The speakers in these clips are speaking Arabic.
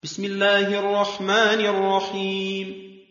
بسم الله الرحمن الرحيم.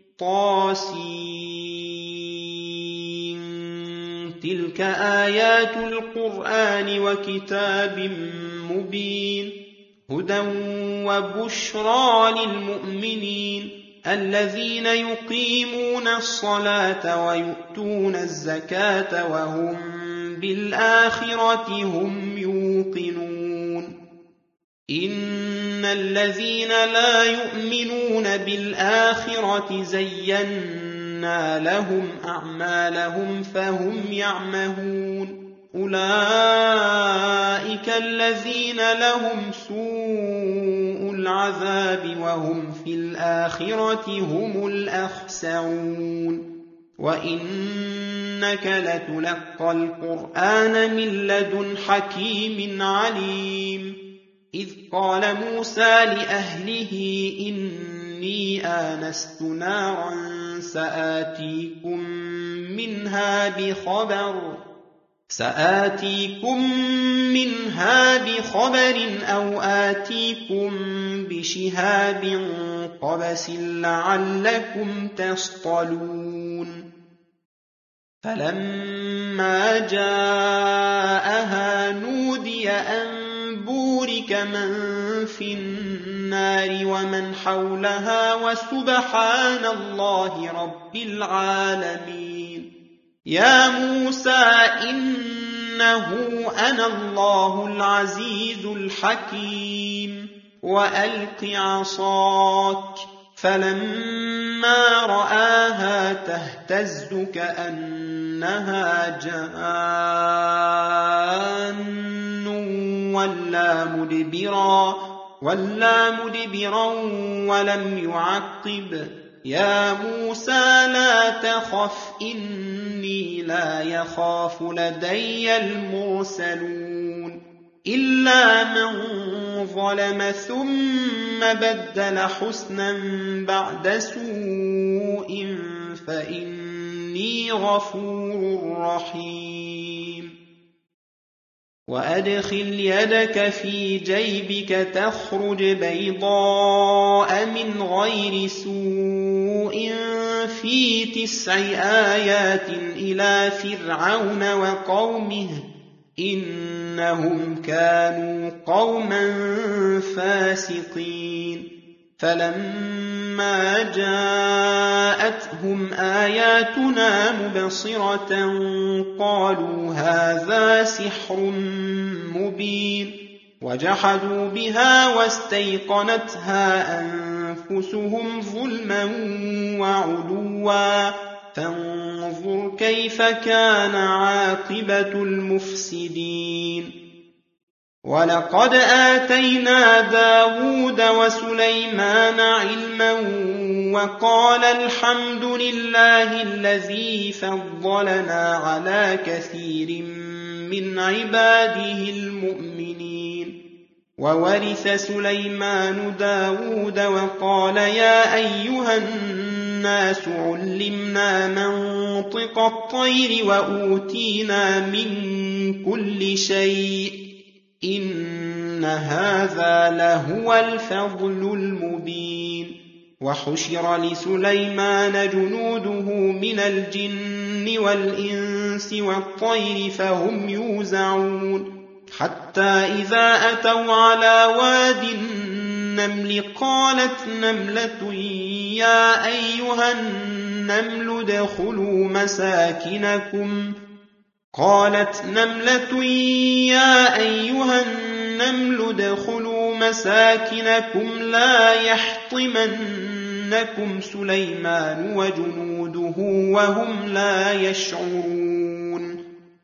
تلك آيات القرآن وكتاب مبين هدى وبشرى للمؤمنين الذين يقيمون الصلاة ويؤتون الزكاة وهم بالآخرة هم يوقنون. إن الذين لا يؤمنون بالآخرة زينا لهم أعمالهم فهم يعمهون. أولئك الذين لهم سوء العذاب وهم في الآخرة هم الأخسرون. وإنك لتلقى القرآن من لدن حكيم عليم. إذ قال موسى لأهله إني آنست نارا سآتيكم منها بخبر أو آتيكم بشهاب قبس لعلكم تصطلون. فلما جاءها نودي أن بورك من في النار ومن حولها وسبحان الله رب العالمين. يا موسى إنه أنا الله العزيز الحكيم وألق عصاك. فلما رآها تهتز كأنها جان ولا مدبرا ولم يعقب. يا موسى لا تخف إني لا يخاف لدي المرسلون. إلا من ظلم ثم بدل حسنا بعد سوء فإني غفور رحيم. وأدخل يدك في جيبك تخرج بيضاء من غير سوء في 9 آيات إلى فرعون وقومه إنهم كانوا قوما فاسقين. فلما جاءتهم آياتنا مبصرة قالوا هذا سحر مبين. وجحدوا بها واستيقنتها أنفسهم ظلما وعلوا فانظر كيف كان عاقبة المفسدين. ولقد آتينا داود وسليمان علما وقال الحمد لله الذي فضلنا على كثير من عباده المؤمنين. وورث سليمان داود وقال يا أيها الناس علمنا منطق الطير وأوتينا من كل شيء إن هذا لهو الفضل المبين. وحشر لسليمان جنوده من الجن والإنس والطير فهم يوزعون. حتى إذا أتوا على واد النمل قالت نملة يا أيها النمل ادخلوا مساكنكم لا يحطمنكم سليمان وجنوده وهم لا يشعرون.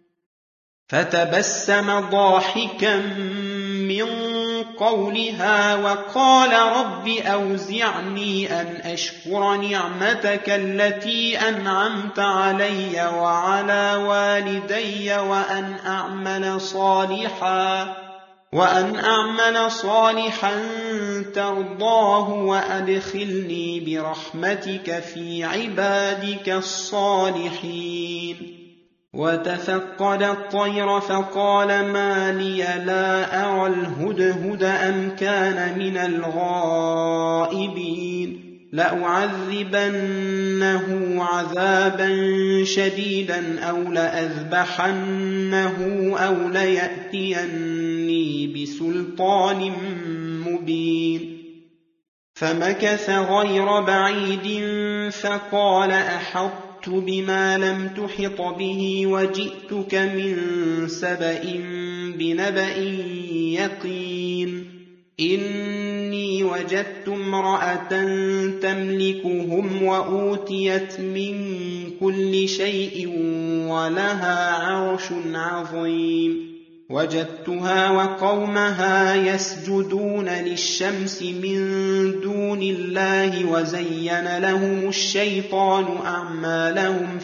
فتبسم ضاحكا من قولها وقال رب أوزعني أن أشكر نعمتك التي أنعمت علي وعلى والدي وأن أعمل صالحا ترضاه وأدخلني برحمتك في عبادك الصالحين. وتفقد الطير فقال ما لي لا أرى الهدهد أم كان من الغائبين لأعذبنه عذابا شديدا أو لأذبحنه أو ليأتيني بسلطان مبين فمكث غير بعيد فقال أحطت بما لم تحط به وجئتك من سبأ بنبأ يقين إني وجدت امرأة تملكهم وأوتيت من كل شيء ولها عرش عظيم وجدتها وقومها يسجدون للشمس من دون الله وزين لهم الشيطان أعمالهم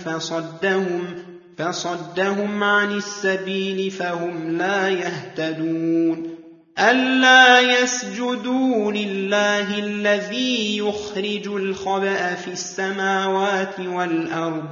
فصدهم عن السبيل فهم لا يهتدون ألا يسجدوا لله الذي يخرج الخبأ في السماوات والأرض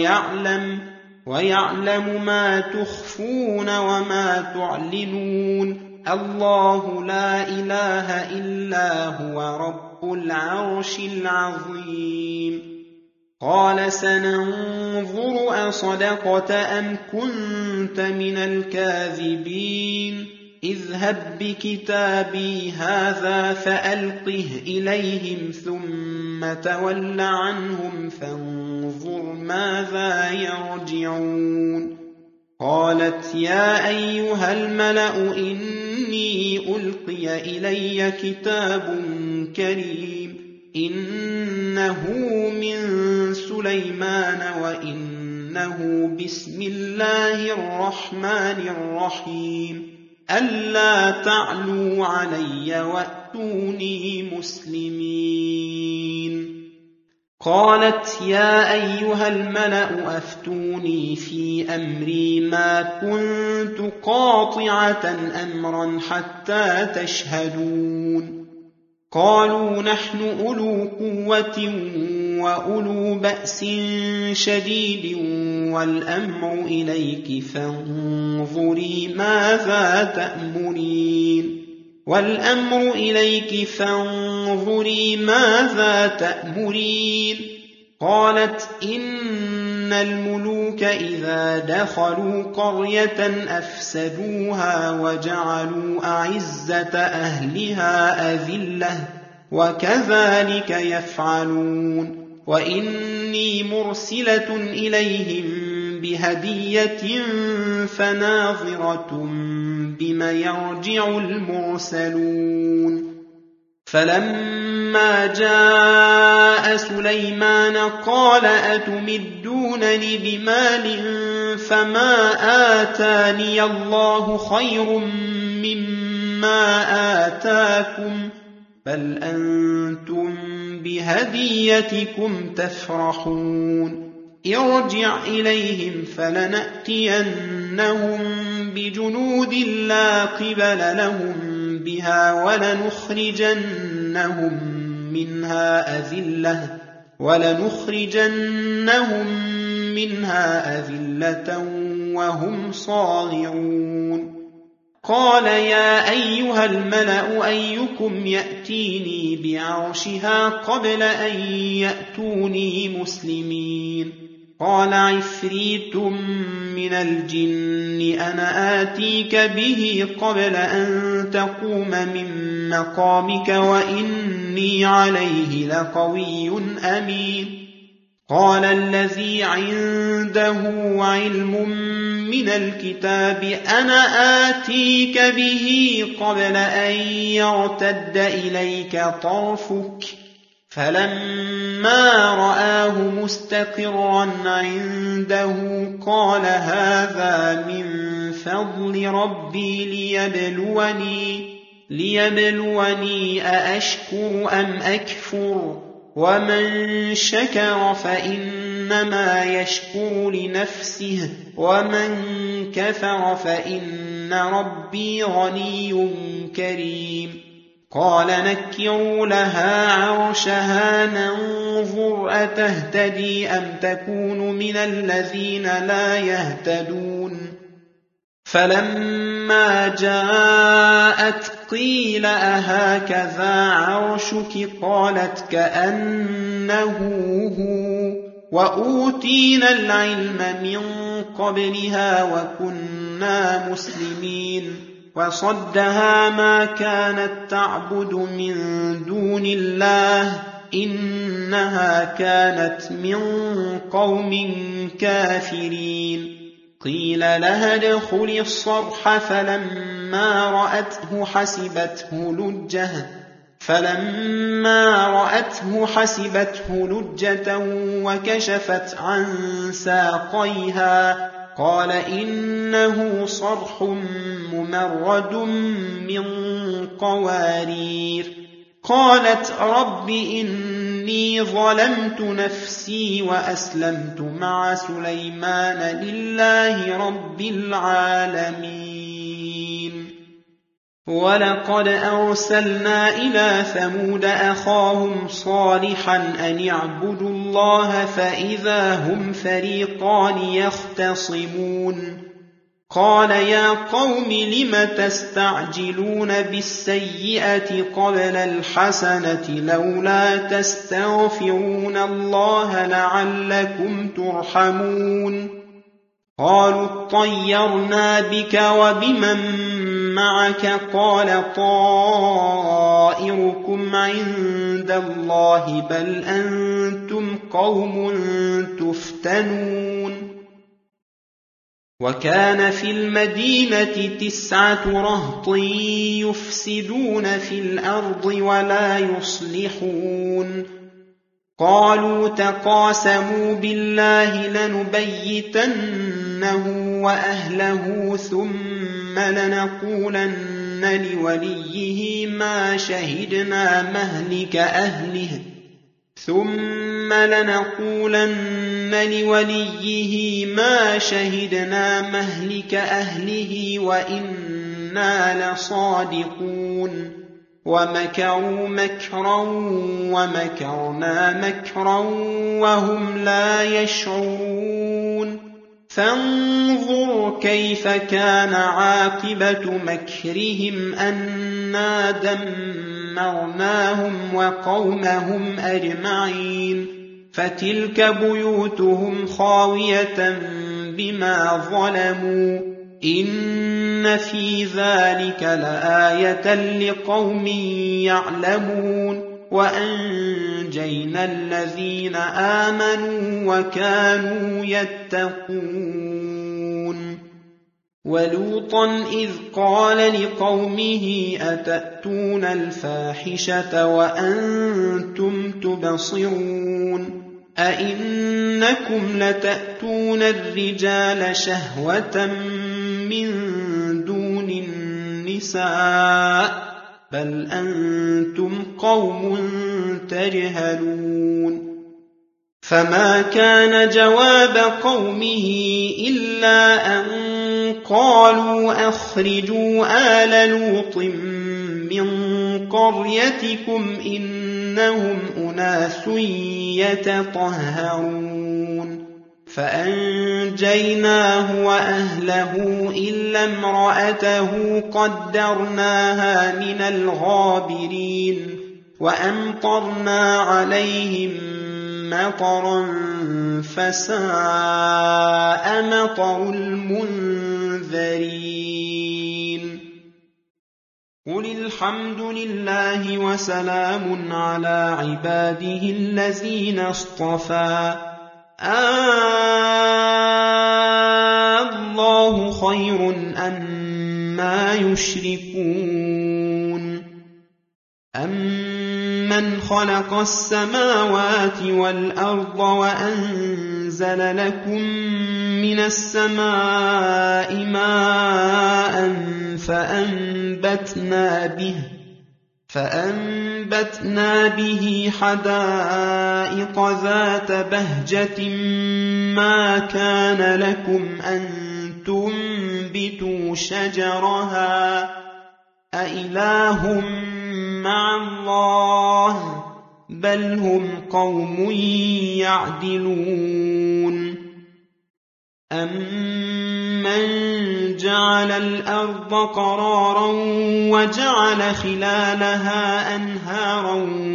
ويعلم ما تخفون وما تعلنون الله لا إله إلا هو رب العرش العظيم قال سننظر أصدقت أم كنت من الكاذبين اذهب بكتابي هذا فألقه إليهم ثم تول عنهم فانظر ماذا يرجعون قالت يا أيها الملأ إني ألقي إلي كتاب كريم إنه من سليمان وإنه بسم الله الرحمن الرحيم ألا تعلوا علي وأتوني مسلمين قالت يا أيها الملأ أفتوني في أمري ما كنت قاطعة أمرا حتى تشهدون قالوا نحن أولو قوة وأولو بأس شديد والأمر إليك فانظري ماذا تأمرين قالت إن الملوك إذا دخلوا قرية أفسدوها وجعلوا أعزة أهلها أذلة وكذلك يفعلون وإني مرسلة إليهم بهدية فناظرة بم يرجع المرسلون فلما جاء سليمان قال أتمدونني بمال فما آتاني الله خير مما آتاكم بل أنتم بهديتكم تفرحون ارجع إليهم فلنأتينهم بجنود لا قبل لهم بها ولنخرجنهم منها أذلة وهم صاغرون قال يا أيها الملأ أيكم يأتيني بعرشها قبل أن يأتوني مسلمين قال عفريت من الجن أنا آتيك به قبل أن تقوم من مقامك وإني عليه لقوي أمين قال الذي عنده علم من الكتاب أنا آتيك به قبل أن يرتد إليك طرفك فلما رآه مستقرا عنده قال هذا من فضل ربي ليبلوني أأشكر أم أكفر ومن شكر فإنما يشكر لنفسه ومن كفر فإن ربي غني كريم قال نكروا لها عرشها ننظر أتهتدي أم تكون من الذين لا يهتدون فلما جاءت قيل أهكذا عرشك قالت كأنه هو وأوتينا العلم من قبلها وكنا مسلمين وصدها ما كانت تعبد من دون الله إنها كانت من قوم كافرين قيل لها ادخل الصرح فلما رأته حسبته لجة وكشفت عن ساقيها قال إنه صرح ممرد من قوارير قالت رب إني ظلمت نفسي وأسلمت مع سليمان لله رب العالمين ولقد أرسلنا إلى ثمود أخاهم صالحا أن اعبدوا الله فإذا هم فريقان يختصمون قال يا قوم لم تستعجلون بالسيئة قبل الحسنة لولا تستغفرون الله لعلكم ترحمون قالوا اطيرنا بك وبمن معك قال طائركم عند الله بل أنتم قوم تفتنون وكان في المدينة 9 رهط يفسدون في الأرض ولا يصلحون قالوا تقاسموا بالله لنبيتنه وأهله ثم لنقولن لوليه ما شهدنا مهلك أهله وإنا لصادقون ومكروا مكرا ومكرنا مكرا وهم لا يشعرون فانظر كيف كان عاقبة مكرهم أنا دمرناهم وقومهم أجمعين فتلك بيوتهم خاوية بما ظلموا إن في ذلك لآية لقوم يعلمون وأنجينا الذين آمنوا وكانوا يتقون ولوطا إذ قال لقومه أتأتون الفاحشة وأنتم تبصرون أئنكم لتأتون الرجال شهوة من دون النساء بل أنتم قوم تجهلون فما كان جواب قومه إلا أن قالوا أخرجوا آل لوط من قريتكم إنهم أناس يتطهرون فأنجيناه وأهله إلا امرأته قدرناها من الغابرين وأمطرنا عليهم مطرا فساء مطر المنذرين قل الحمد لله وسلام على عباده الذين اصطفى الله خير أما يشركون أمن خلق السماوات والأرض وأنزل لكم من السماء ماء فأنبتنا به حدائق ذات بهجة ما كان لكم أن تنبتوا شجرها أإله مع الله بل هم قوم يعدلون أمن جعل الأرض قرارا وجعل خلالها أنهارا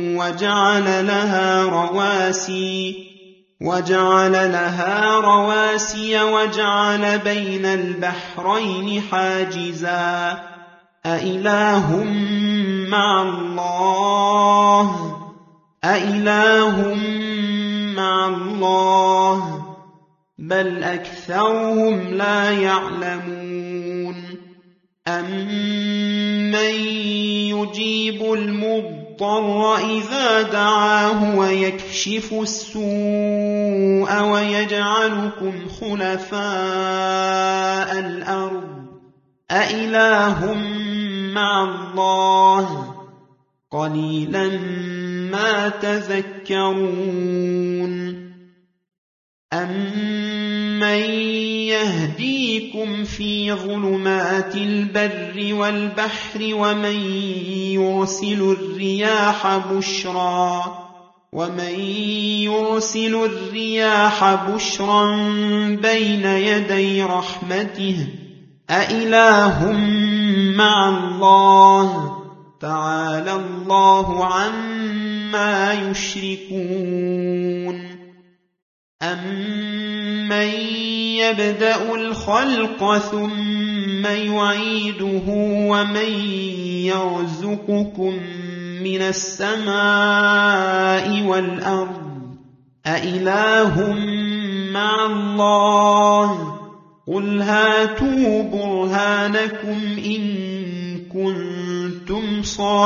وجعل لها رواسي وجعل بين البحرين حاجزا أإله مع الله بل أكثرهم لا يعلمون أمن يجيب المضطر إذا دعاه ويكشف السوء ويجعلكم خلفاء الأرض أإله مع الله قليلا ما تذكرون أمن يهديكم في ظلمات البر والبحر ومن يرسل الرياح بشرا بين يدي رحمته أإله مع الله تعالى الله عما يشركون أمن يبدأ الخلق ثم يعيده ومن يرزقكم من السماء والأرض أإله مع الله قل هاتوا برهانكم إن كنتم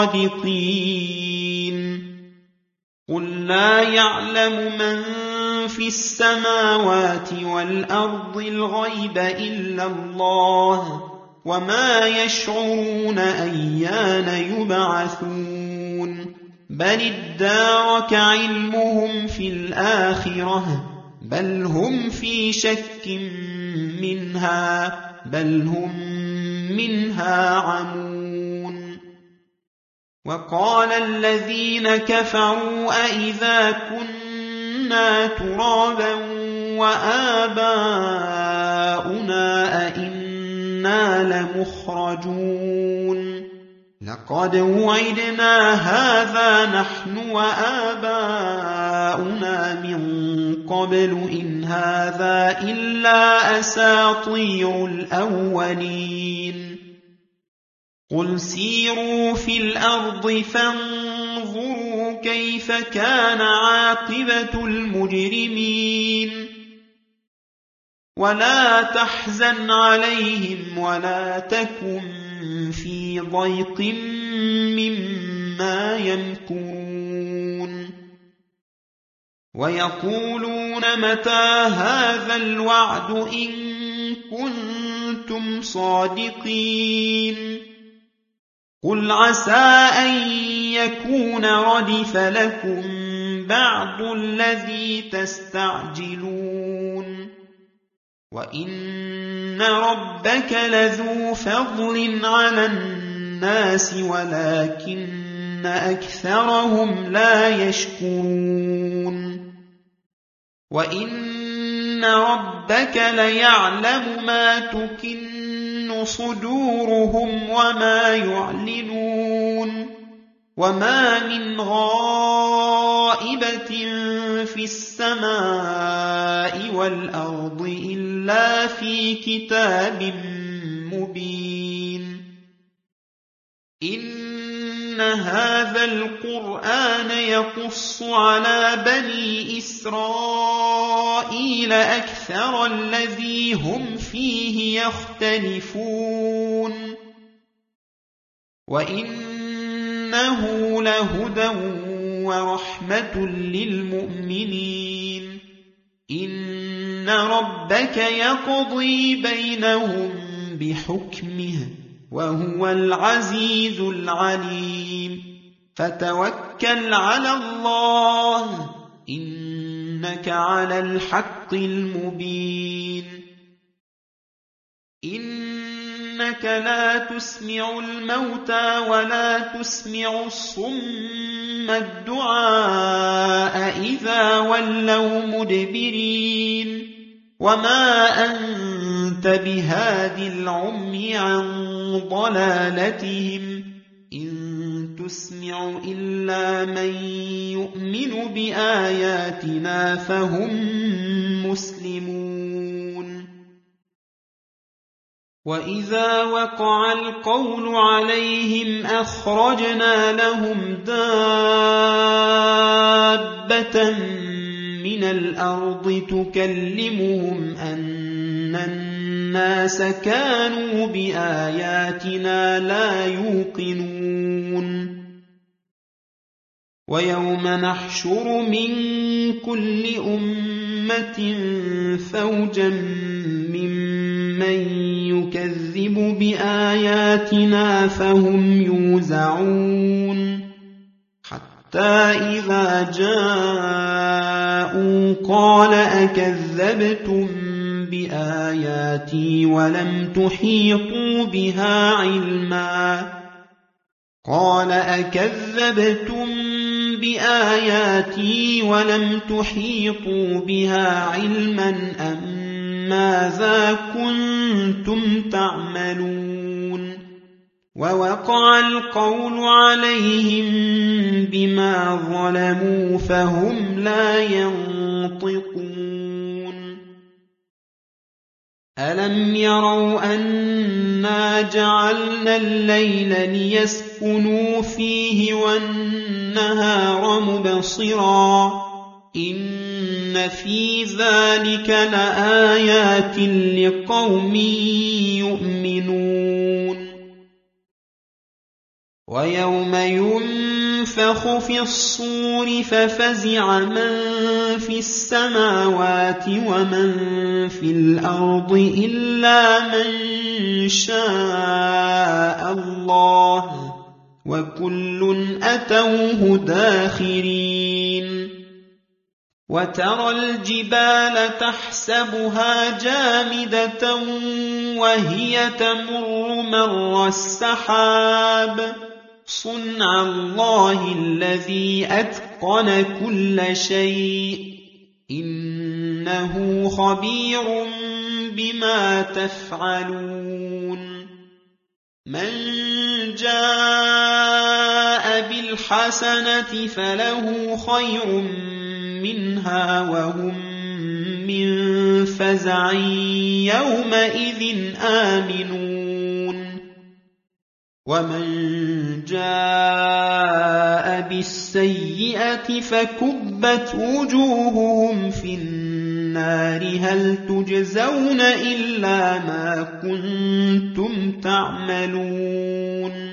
صادقين قل لا يعلم من في السماوات والأرض الغيب إلا الله وما يشعرون أيان يبعثون بل ادارك علمهم في الآخرة بل هم في شك منها بل هم منها عمون وقال الذين كفروا أإذا كنا ترابا وآباؤنا أئنا لمخرجون لقد وعدنا هذا نحن وآباؤنا من قبل إن هذا إلا أساطير الأولين قل سيروا في الأرض فانظروا كيف كان عاقبة المجرمين ولا تحزن عليهم ولا تكن في ضيق مما يمكرون ويقولون متى هذا الوعد إن كنتم صادقين قل عسى أن يكون ردف لكم بعض الذي تستعجلون وإن ربك لذو فضل على الناس ولكن أكثرهم لا يشكرون وإن ربك ليعلم ما تكن صدورهم وما يعلنون وما من غائبة في السماء والأرض إلا في كتاب مبين إن هذا القرآن يقص على بني إسرائيل أكثر الذي هم فيه يختلفون وإنه لهدى ورحمة للمؤمنين إن ربك يقضي بينهم بحكمه وهو العزيز العليم فتوكل على الله إنك على الحق المبين إن إنك لا تسمع الموتى ولا تسمع الصم الدعاء إذا ولوا مدبرين وما أنت بهاد العمي عن ضلالتهم إن تسمع إلا من يؤمن بآياتنا فهم مسلمون وإذا وقع القول عليهم أخرجنا لهم دابة من الأرض تكلمهم أن الناس كانوا بآياتنا لا يوقنون ويوم نحشر من كل أمة فوجا ممن يكذب بآياتنا فهم يوزعون حتى إذا جاءوا قال أكذبتم بآياتي ولم تحيطوا بها علما قال أكذبتم بآياتي ولم تحيطوا بها علما أم ماذا كنتم تعملون ووقع القول عليهم بما ظلموا فهم لا ينطقون ألم يروا أنا جعلنا الليل ليسكنوا فيه والنهار مبصرا إن في ذلك لآيات لقوم يؤمنون ويوم ينفخ في الصور ففزع من في السماوات ومن في الأرض إلا من شاء الله وكل أتوه داخرين وترى الجبال تحسبها جامدة وهي تمر مر السحاب صنع الله الذي أتقن كل شيء إنه خبير بما تفعلون من جاء بالحسنة فله خير منها وهم من فزع يومئذ آمنون ومن جاء بالسيئة فكبت وجوههم في النار هل تجزون إلا ما كنتم تعملون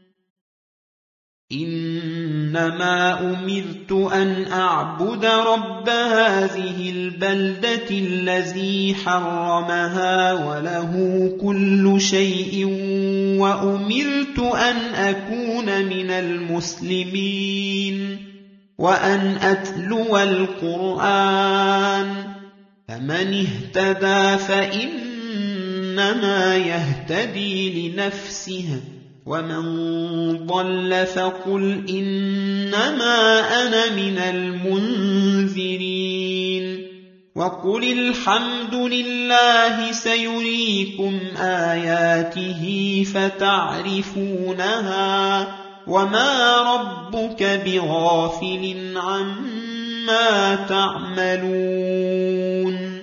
إنما أمرت أن أعبد رب هذه البلدة الذي حرمها وله كل شيء وأمرت أن أكون من المسلمين وأن أتلو القرآن فمن اهتدى فإنما يهتدي لنفسه ومن ضل فقل إنما أنا من المنذرين وقل الحمد لله سيريكم آياته فتعرفونها وما ربك بغافل عما تعملون